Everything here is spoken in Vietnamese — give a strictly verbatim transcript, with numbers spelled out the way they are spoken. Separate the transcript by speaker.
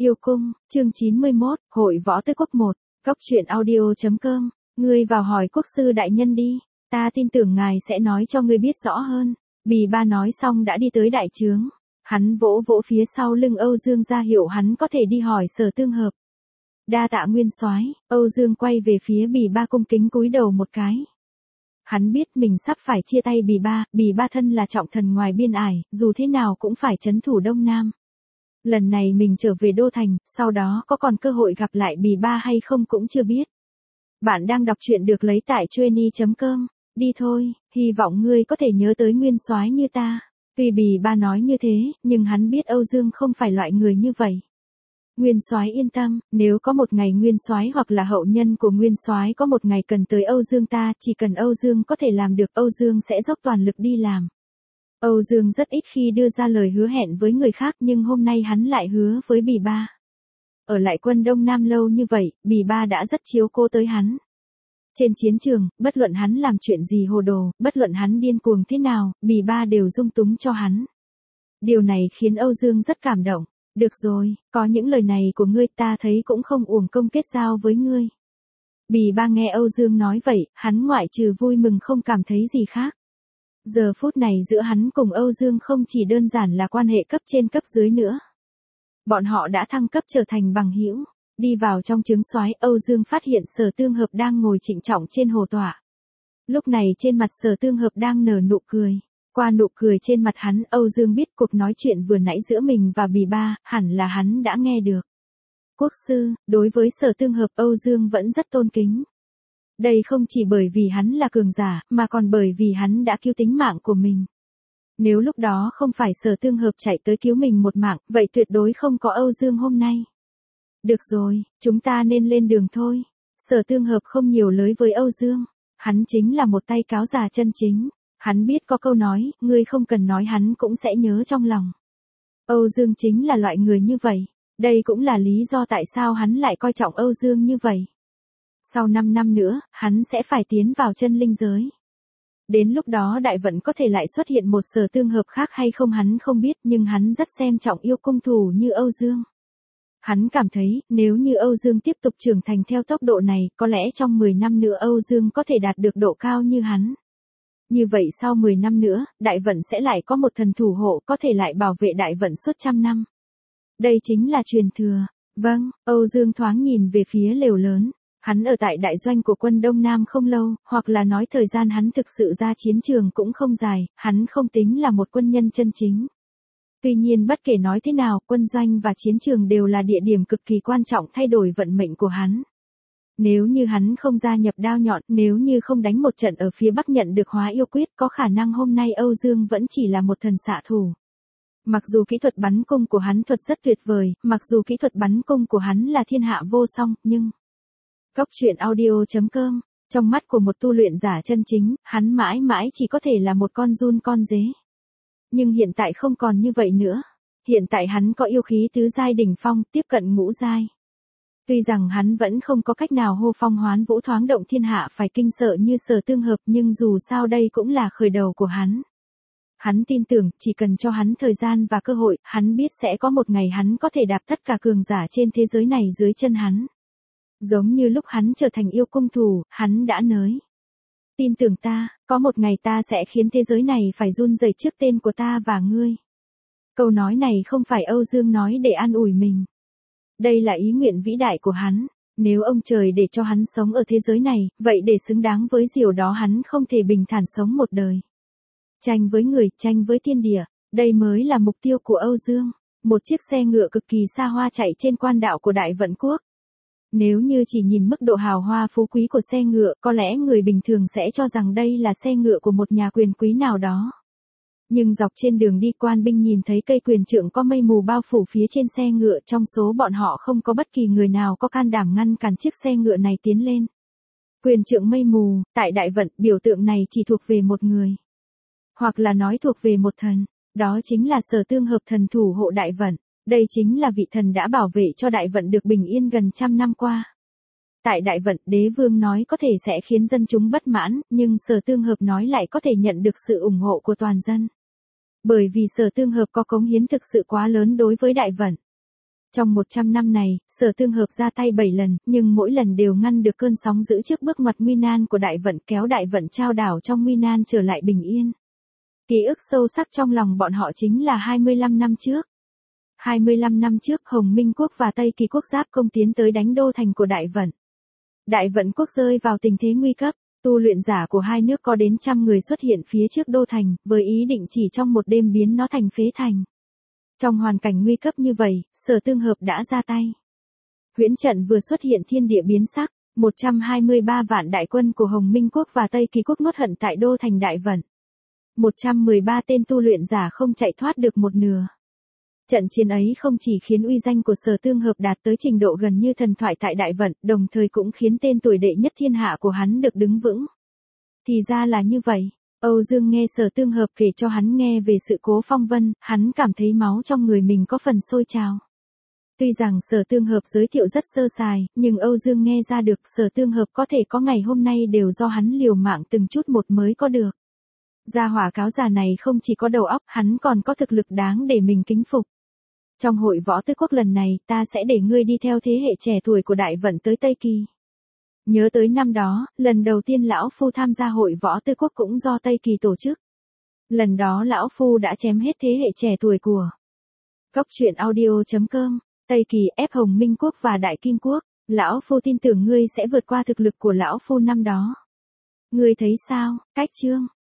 Speaker 1: Yêu cung, chương chín mươi mốt, Hội Võ Tứ Quốc một, Cốc truyện audio.com, ngươi vào hỏi quốc sư đại nhân đi, ta tin tưởng ngài sẽ nói cho ngươi biết rõ hơn. Bì ba nói xong đã đi tới đại trướng, hắn vỗ vỗ phía sau lưng Âu Dương ra hiệu hắn có thể đi hỏi Sở Tương Hợp. Đa tạ nguyên soái. Âu Dương quay về phía Bì ba cung kính cúi đầu một cái. Hắn biết mình sắp phải chia tay Bì ba, Bì ba thân là trọng thần ngoài biên ải, dù thế nào cũng phải trấn thủ Đông Nam. Lần này mình trở về Đô Thành, sau đó có còn cơ hội gặp lại Bì ba hay không cũng chưa biết. Bạn đang đọc truyện được lấy tại chueny chấm com, đi thôi, hy vọng ngươi có thể nhớ tới nguyên soái như ta. Tuy Bì ba nói như thế, nhưng hắn biết Âu Dương không phải loại người như vậy. Nguyên soái yên tâm, nếu có một ngày nguyên soái hoặc là hậu nhân của nguyên soái có một ngày cần tới Âu Dương ta, chỉ cần Âu Dương có thể làm được, Âu Dương sẽ dốc toàn lực đi làm. Âu Dương rất ít khi đưa ra lời hứa hẹn với người khác, nhưng hôm nay hắn lại hứa với Bì ba. Ở lại quân Đông Nam lâu như vậy, Bì ba đã rất chiếu cố tới hắn. Trên chiến trường, bất luận hắn làm chuyện gì hồ đồ, bất luận hắn điên cuồng thế nào, Bì ba đều dung túng cho hắn. Điều này khiến Âu Dương rất cảm động. Được rồi, có những lời này của ngươi ta thấy cũng không uổng công kết giao với ngươi. Bì ba nghe Âu Dương nói vậy, hắn ngoại trừ vui mừng không cảm thấy gì khác. Giờ phút này giữa hắn cùng Âu Dương không chỉ đơn giản là quan hệ cấp trên cấp dưới nữa. Bọn họ đã thăng cấp trở thành bằng hữu. Đi vào trong trướng soái, Âu Dương phát hiện Sở Tương Hợp đang ngồi trịnh trọng trên hồ tọa. Lúc này trên mặt Sở Tương Hợp đang nở nụ cười. Qua nụ cười trên mặt hắn, Âu Dương biết cuộc nói chuyện vừa nãy giữa mình và Bì ba, hẳn là hắn đã nghe được. Quốc sư, đối với Sở Tương Hợp, Âu Dương vẫn rất tôn kính. Đây không chỉ bởi vì hắn là cường giả, mà còn bởi vì hắn đã cứu tính mạng của mình. Nếu lúc đó không phải Sở Tương Hợp chạy tới cứu mình một mạng, vậy tuyệt đối không có Âu Dương hôm nay. Được rồi, chúng ta nên lên đường thôi. Sở Tương Hợp không nhiều lời với Âu Dương. Hắn chính là một tay cáo già chân chính. Hắn biết có câu nói, ngươi không cần nói hắn cũng sẽ nhớ trong lòng. Âu Dương chính là loại người như vậy. Đây cũng là lý do tại sao hắn lại coi trọng Âu Dương như vậy. Sau năm năm nữa, hắn sẽ phải tiến vào chân linh giới. Đến lúc đó đại vận có thể lại xuất hiện một Sở Tương Hợp khác hay không hắn không biết, nhưng hắn rất xem trọng yêu cung thủ như Âu Dương. Hắn cảm thấy, nếu như Âu Dương tiếp tục trưởng thành theo tốc độ này, có lẽ trong mười năm nữa Âu Dương có thể đạt được độ cao như hắn. Như vậy sau mười năm nữa, đại vận sẽ lại có một thần thủ hộ có thể lại bảo vệ đại vận suốt trăm năm. Đây chính là truyền thừa. Vâng, Âu Dương thoáng nhìn về phía lều lớn. Hắn ở tại đại doanh của quân Đông Nam không lâu, hoặc là nói thời gian hắn thực sự ra chiến trường cũng không dài, hắn không tính là một quân nhân chân chính. Tuy nhiên bất kể nói thế nào, quân doanh và chiến trường đều là địa điểm cực kỳ quan trọng thay đổi vận mệnh của hắn. Nếu như hắn không gia nhập đao nhọn, nếu như không đánh một trận ở phía Bắc nhận được hóa yêu quyết, có khả năng hôm nay Âu Dương vẫn chỉ là một thần xạ thủ. Mặc dù kỹ thuật bắn cung của hắn thuật rất tuyệt vời, mặc dù kỹ thuật bắn cung của hắn là thiên hạ vô song, nhưng... Cốc truyện audio.com, trong mắt của một tu luyện giả chân chính, hắn mãi mãi chỉ có thể là một con giun con dế. Nhưng hiện tại không còn như vậy nữa. Hiện tại hắn có yêu khí tứ giai đỉnh phong, tiếp cận ngũ giai. Tuy rằng hắn vẫn không có cách nào hô phong hoán vũ thoáng động thiên hạ phải kinh sợ như Sở Tương Hợp, nhưng dù sao đây cũng là khởi đầu của hắn. Hắn tin tưởng, chỉ cần cho hắn thời gian và cơ hội, hắn biết sẽ có một ngày hắn có thể đạp tất cả cường giả trên thế giới này dưới chân hắn. Giống như lúc hắn trở thành yêu cung thủ, hắn đã nói. Tin tưởng ta, có một ngày ta sẽ khiến thế giới này phải run rẩy trước tên của ta và ngươi. Câu nói này không phải Âu Dương nói để an ủi mình. Đây là ý nguyện vĩ đại của hắn. Nếu ông trời để cho hắn sống ở thế giới này, vậy để xứng đáng với điều đó hắn không thể bình thản sống một đời. Tranh với người, tranh với thiên địa, đây mới là mục tiêu của Âu Dương. Một chiếc xe ngựa cực kỳ xa hoa chạy trên quan đạo của Đại Vận Quốc. Nếu như chỉ nhìn mức độ hào hoa phú quý của xe ngựa, có lẽ người bình thường sẽ cho rằng đây là xe ngựa của một nhà quyền quý nào đó. Nhưng dọc trên đường đi, quan binh nhìn thấy cây quyền trượng có mây mù bao phủ phía trên xe ngựa, trong số bọn họ không có bất kỳ người nào có can đảm ngăn cản chiếc xe ngựa này tiến lên. Quyền trượng mây mù, tại đại vận, biểu tượng này chỉ thuộc về một người. Hoặc là nói thuộc về một thần, đó chính là Sở Tương Hợp, thần thủ hộ đại vận. Đây chính là vị thần đã bảo vệ cho đại vận được bình yên gần trăm năm qua. Tại đại vận, đế vương nói có thể sẽ khiến dân chúng bất mãn, nhưng Sở Tương Hợp nói lại có thể nhận được sự ủng hộ của toàn dân. Bởi vì Sở Tương Hợp có cống hiến thực sự quá lớn đối với đại vận. Trong một trăm năm này, Sở Tương Hợp ra tay bảy lần, nhưng mỗi lần đều ngăn được cơn sóng dữ trước bước ngoặt nguy nan của đại vận, kéo đại vận trao đảo trong nguy nan trở lại bình yên. Ký ức sâu sắc trong lòng bọn họ chính là hai mươi lăm năm trước. hai mươi lăm năm trước, Hồng Minh quốc và Tây Kỳ quốc giáp công tiến tới đánh đô thành của đại vận. Đại vận quốc rơi vào tình thế nguy cấp, tu luyện giả của hai nước có đến trăm người xuất hiện phía trước đô thành, với ý định chỉ trong một đêm biến nó thành phế thành. Trong hoàn cảnh nguy cấp như vậy, Sở Tương Hợp đã ra tay. Huyễn trận vừa xuất hiện thiên địa biến sắc, một trăm hai mươi ba vạn đại quân của Hồng Minh quốc và Tây Kỳ quốc nuốt hận tại đô thành đại vận. một trăm mười ba tên tu luyện giả không chạy thoát được một nửa. Trận chiến ấy không chỉ khiến uy danh của Sở Tương Hợp đạt tới trình độ gần như thần thoại tại đại vận, đồng thời cũng khiến tên tuổi đệ nhất thiên hạ của hắn được đứng vững. Thì ra là như vậy. Âu Dương nghe Sở Tương Hợp kể cho hắn nghe về sự cố phong vân, hắn cảm thấy máu trong người mình có phần sôi trào. Tuy rằng Sở Tương Hợp giới thiệu rất sơ sài, nhưng Âu Dương nghe ra được Sở Tương Hợp có thể có ngày hôm nay đều do hắn liều mạng từng chút một mới có được. Gia hỏa cáo già này không chỉ có đầu óc, hắn còn có thực lực đáng để mình kính phục. Trong hội võ tứ quốc lần này, ta sẽ để ngươi đi theo thế hệ trẻ tuổi của đại vận tới Tây Kỳ. Nhớ tới năm đó, lần đầu tiên lão phu tham gia hội võ tứ quốc cũng do Tây Kỳ tổ chức. Lần đó lão phu đã chém hết thế hệ trẻ tuổi của Cốc truyện audio chấm com, Tây Kỳ ép Hồng Minh quốc và Đại Kim quốc. Lão phu tin tưởng ngươi sẽ vượt qua thực lực của lão phu năm đó. Ngươi thấy sao? Cách chương